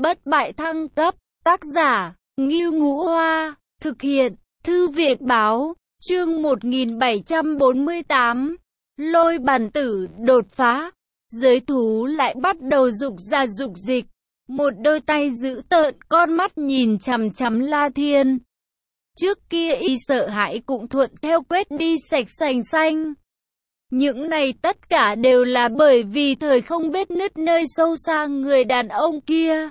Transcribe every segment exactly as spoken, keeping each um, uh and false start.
Bất bại thăng cấp, tác giả, Ngưu Ngũ Hoa, thực hiện, Thư viện báo, chương một nghìn bảy trăm bốn mươi tám, lôi bàn tử đột phá, giới thú lại bắt đầu dục ra dục dịch, một đôi tay giữ tợn con mắt nhìn chằm chằm La Thiên. Trước kia y sợ hãi cũng thuận theo quét đi sạch sành xanh. Những này tất cả đều là bởi vì thời không vết nứt nơi sâu xa người đàn ông kia.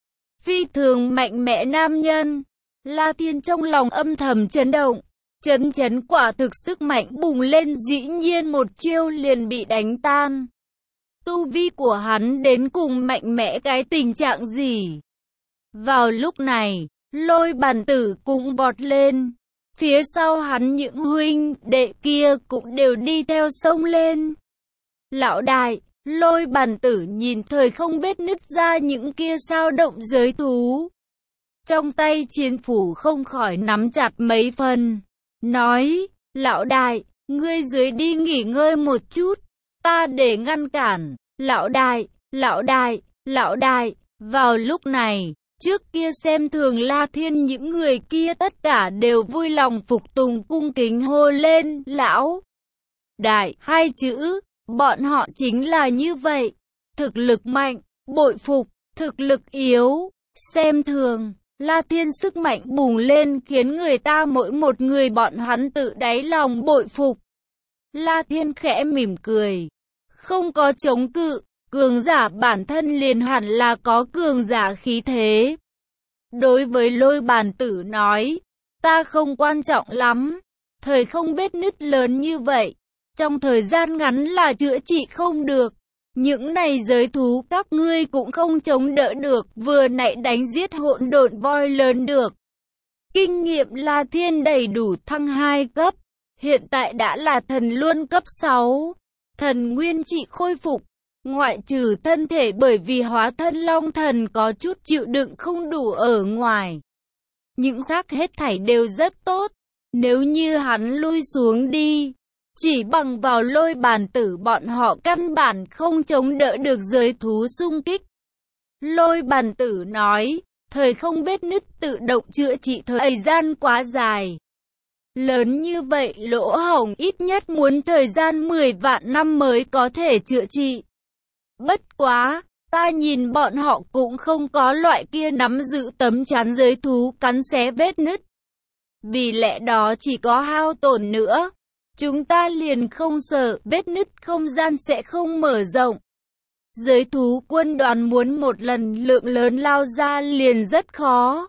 Phi thường mạnh mẽ nam nhân. La Thiên trong lòng âm thầm chấn động. Chấn chấn quả thực sức mạnh bùng lên, dĩ nhiên một chiêu liền bị đánh tan. Tu vi của hắn đến cùng mạnh mẽ cái tình trạng gì? Vào lúc này, lôi bàn tử cũng vọt lên. Phía sau hắn những huynh đệ kia cũng đều đi theo sông lên. Lão đại, lôi bàn tử nhìn thời không vết nứt ra những kia sao động giới thú. Trong tay chiến phủ không khỏi nắm chặt mấy phần. Nói, lão đại, ngươi dưới đi nghỉ ngơi một chút, ta để ngăn cản. Lão đại, lão đại, lão đại, vào lúc này. Trước kia xem thường La Thiên những người kia tất cả đều vui lòng phục tùng cung kính hô lên, lão đại, hai chữ, bọn họ chính là như vậy. Thực lực mạnh, bội phục, thực lực yếu, xem thường. La Thiên sức mạnh bùng lên khiến người ta mỗi một người bọn hắn tự đáy lòng bội phục. La Thiên khẽ mỉm cười, không có chống cự. Cường giả bản thân liền hẳn là có cường giả khí thế. Đối với lôi bàn tử nói, ta không quan trọng lắm. Thời không vết nứt lớn như vậy, trong thời gian ngắn là chữa trị không được. Những này giới thú các ngươi cũng không chống đỡ được, vừa nãy đánh giết hỗn độn voi lớn được. Kinh nghiệm La Thiên đầy đủ thăng hai cấp, hiện tại đã là thần luân cấp sáu. Thần nguyên trị khôi phục. Ngoại trừ thân thể bởi vì hóa thân long thần có chút chịu đựng không đủ ở ngoài. Những khác hết thảy đều rất tốt. Nếu như hắn lui xuống đi, chỉ bằng vào lôi bàn tử bọn họ căn bản không chống đỡ được giới thú xung kích. Lôi bàn tử nói, thời không vết nứt tự động chữa trị thời gian quá dài. Lớn như vậy lỗ hổng ít nhất muốn thời gian mười vạn năm mới có thể chữa trị. Bất quá, ta nhìn bọn họ cũng không có loại kia nắm giữ tấm chắn giới thú cắn xé vết nứt. Vì lẽ đó chỉ có hao tổn nữa, chúng ta liền không sợ vết nứt không gian sẽ không mở rộng. Giới thú quân đoàn muốn một lần lượng lớn lao ra liền rất khó.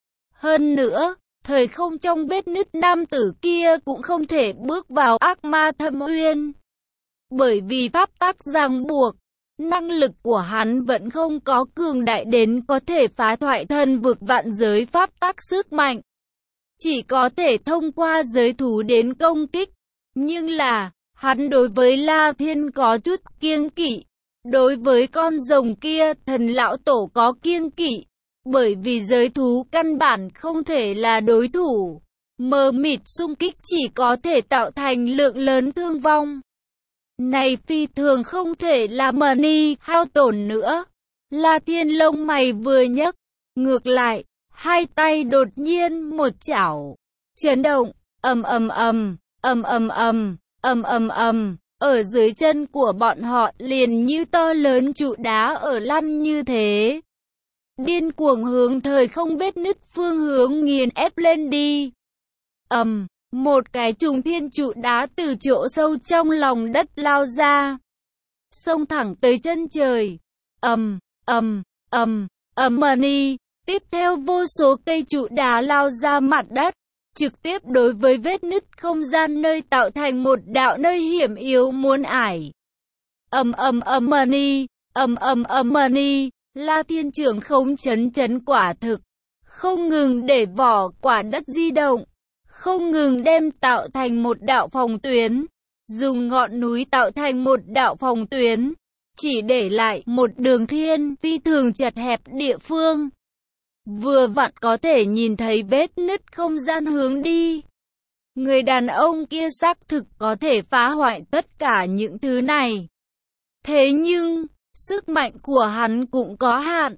Hơn nữa, thời không trong vết nứt nam tử kia cũng không thể bước vào ác ma thâm uyên. Bởi vì pháp tắc ràng buộc. Năng lực của hắn vẫn không có cường đại đến có thể phá thoại thần vực vạn giới pháp tắc sức mạnh. Chỉ có thể thông qua giới thú đến công kích. Nhưng là, hắn đối với La Thiên có chút kiêng kỵ. Đối với con rồng kia, thần lão tổ có kiêng kỵ. Bởi vì giới thú căn bản không thể là đối thủ. Mờ mịt xung kích chỉ có thể tạo thành lượng lớn thương vong. Này phi thường không thể là money hao tổn nữa. La Thiên lông mày vừa nhấc, ngược lại, hai tay đột nhiên một chảo, chấn động, ầm ầm ầm, ầm ầm ầm, ầm ầm ầm, ở dưới chân của bọn họ liền như to lớn trụ đá ở lăn như thế. Điên cuồng hướng thời không vết nứt phương hướng nghiền ép lên đi. Ầm. Một cái trùng thiên trụ đá từ chỗ sâu trong lòng đất lao ra, xông thẳng tới chân trời. Ầm, ầm, ầm, ầm money. Tiếp theo vô số cây trụ đá lao ra mặt đất, trực tiếp đối với vết nứt không gian nơi tạo thành một đạo nơi hiểm yếu muốn ải. Ầm ầm ầm money, ầm ầm ầm money. La Thiên trưởng không chấn chấn quả thực, không ngừng để vỏ quả đất di động. Không ngừng đem tạo thành một đạo phòng tuyến, dùng ngọn núi tạo thành một đạo phòng tuyến, chỉ để lại một đường thiên phi thường chật hẹp địa phương. Vừa vặn có thể nhìn thấy vết nứt không gian hướng đi. Người đàn ông kia xác thực có thể phá hoại tất cả những thứ này. Thế nhưng, sức mạnh của hắn cũng có hạn,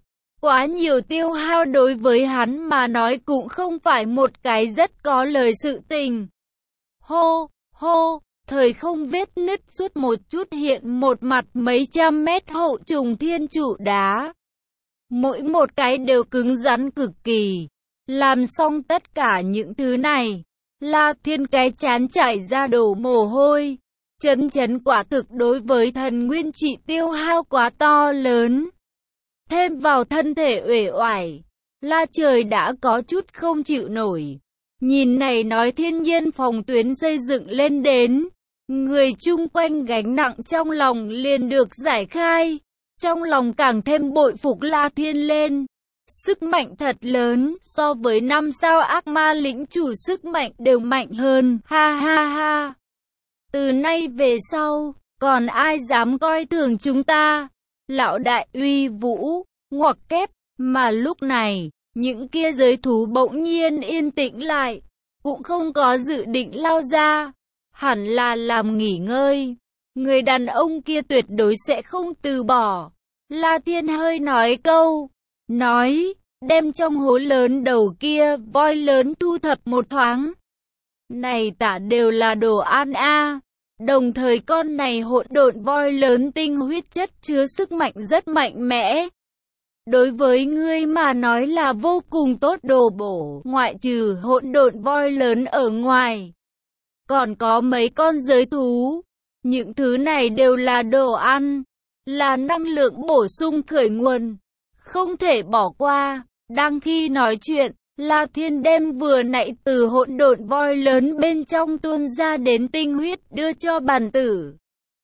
quá nhiều tiêu hao đối với hắn mà nói cũng không phải một cái rất có lời sự tình. Hô, hô, thời không vết nứt suốt một chút hiện một mặt mấy trăm mét hậu trùng thiên trụ đá. Mỗi một cái đều cứng rắn cực kỳ. Làm xong tất cả những thứ này, La Thiên cái chán chảy ra đổ mồ hôi. Chấn chấn quả thực đối với thần nguyên trị tiêu hao quá to lớn. Thêm vào thân thể uể oải, La Trời đã có chút không chịu nổi. Nhìn này nói thiên nhiên phòng tuyến xây dựng lên đến, người chung quanh gánh nặng trong lòng liền được giải khai. Trong lòng càng thêm bội phục La Thiên lên. Sức mạnh thật lớn, so với năm sao ác ma lĩnh chủ sức mạnh đều mạnh hơn, ha ha ha. Từ nay về sau, còn ai dám coi thường chúng ta? Lão đại uy vũ, ngoặc kép, mà lúc này, những kia giới thú bỗng nhiên yên tĩnh lại, cũng không có dự định lao ra, hẳn là làm nghỉ ngơi. Người đàn ông kia tuyệt đối sẽ không từ bỏ. La Thiên hơi nói câu, nói, đem trong hố lớn đầu kia, voi lớn thu thập một thoáng. Này tả đều là đồ ăn a. Đồng thời con này hỗn độn voi lớn tinh huyết chất chứa sức mạnh rất mạnh mẽ. Đối với ngươi mà nói là vô cùng tốt đồ bổ, ngoại trừ hỗn độn voi lớn ở ngoài. Còn có mấy con giới thú, những thứ này đều là đồ ăn, là năng lượng bổ sung khởi nguồn, không thể bỏ qua. Đang khi nói chuyện, La Thiên đem vừa nãy từ hỗn độn voi lớn bên trong tuôn ra đến tinh huyết đưa cho bàn tử.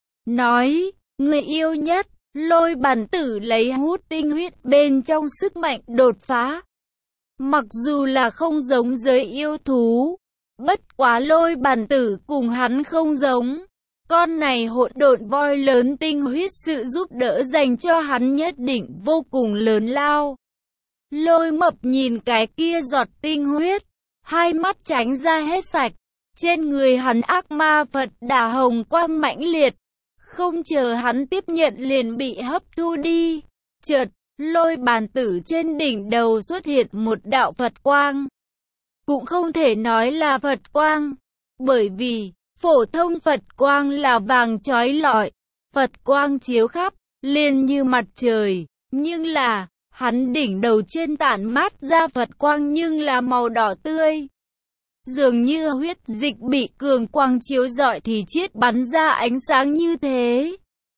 Nói, người yêu nhất, Lôi Bàn Tử lấy hút tinh huyết bên trong sức mạnh đột phá. Mặc dù là không giống giới yêu thú, bất quá Lôi Bàn Tử cùng hắn không giống. Con này hỗn độn voi lớn tinh huyết sự giúp đỡ dành cho hắn nhất định vô cùng lớn lao. Lôi Mập nhìn cái kia giọt tinh huyết, hai mắt tránh ra hết sạch. Trên người hắn ác ma Phật Đà hồng quang mãnh liệt, không chờ hắn tiếp nhận liền bị hấp thu đi. Chợt, Lôi Bàn Tử trên đỉnh đầu xuất hiện một đạo Phật quang. Cũng không thể nói là Phật quang, bởi vì phổ thông Phật quang là vàng chói lọi, Phật quang chiếu khắp, liền như mặt trời, nhưng là hắn đỉnh đầu trên tản mát ra Phật quang nhưng là màu đỏ tươi. Dường như huyết dịch bị cường quang chiếu rọi thì chiết bắn ra ánh sáng như thế,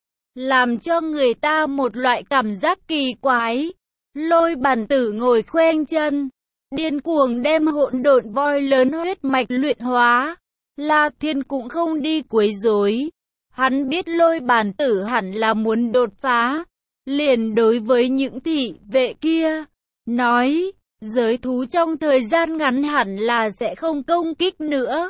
làm cho người ta một loại cảm giác kỳ quái. Lôi Bàn Tử ngồi khoanh chân, điên cuồng đem hỗn độn voi lớn huyết mạch luyện hóa. La Thiên cũng không đi quấy rối, hắn biết Lôi Bàn Tử hẳn là muốn đột phá, liền đối với những thị vệ kia nói, giới thú trong thời gian ngắn hẳn là sẽ không công kích nữa.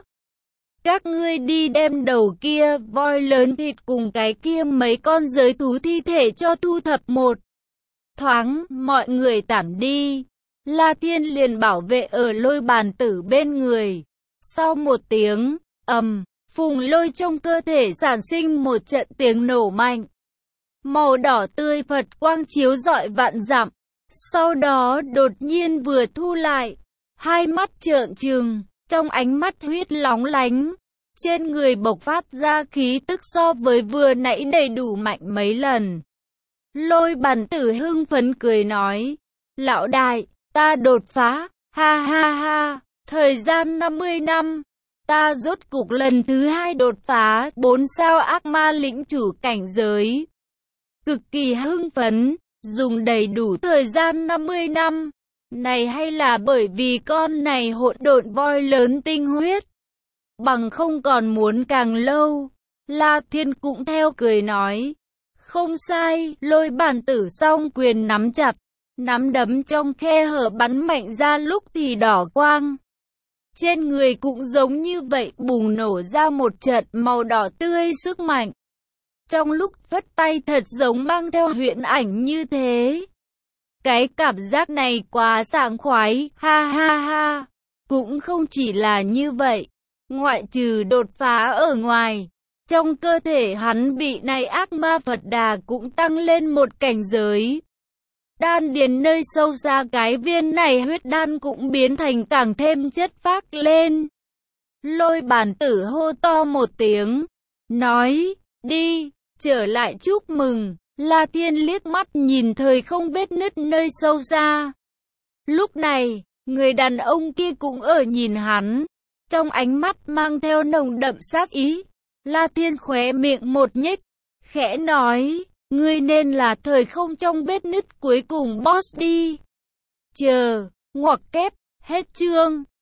Các ngươi đi đem đầu kia voi lớn thịt cùng cái kia mấy con giới thú thi thể cho thu thập một thoáng, mọi người tản đi. La Thiên liền bảo vệ ở Lôi Bàn Tử bên người. Sau một tiếng ầm, phùng lôi trong cơ thể sản sinh một trận tiếng nổ mạnh. Màu đỏ tươi Phật quang chiếu rọi vạn dặm, sau đó đột nhiên vừa thu lại, hai mắt trợn trừng, trong ánh mắt huyết lóng lánh, trên người bộc phát ra khí tức so với vừa nãy đầy đủ mạnh mấy lần. Lôi Bàn Tử hưng phấn cười nói, lão đại, ta đột phá, ha ha ha, thời gian năm mươi năm, ta rốt cục lần thứ hai đột phá bốn sao ác ma lĩnh chủ cảnh giới. Cực kỳ hưng phấn, dùng đầy đủ thời gian năm mươi năm, này hay là bởi vì con này hỗn độn voi lớn tinh huyết, bằng không còn muốn càng lâu. La Thiên cũng theo cười nói, không sai. Lôi Bàn Tử song quyền nắm chặt, nắm đấm trong khe hở bắn mạnh ra lúc thì đỏ quang. Trên người cũng giống như vậy bùng nổ ra một trận màu đỏ tươi sức mạnh. Trong lúc phất tay thật giống mang theo huyễn ảnh như thế. Cái cảm giác này quá sảng khoái, ha ha ha. Cũng không chỉ là như vậy, ngoại trừ đột phá ở ngoài, trong cơ thể hắn bị này ác ma Phật Đà cũng tăng lên một cảnh giới. đan điền nơi sâu xa cái viên này huyết đan cũng biến thành càng thêm chất phác lên. Lôi bản tử hô to một tiếng, nói, đi, trở lại chúc mừng. La Thiên liếc mắt nhìn thời không vết nứt nơi sâu xa. Lúc này, người đàn ông kia cũng ở nhìn hắn, trong ánh mắt mang theo nồng đậm sát ý. La Thiên khóe miệng một nhếch, khẽ nói, ngươi nên là thời không trong vết nứt cuối cùng boss đi. Chờ, ngoặc kép, hết chương.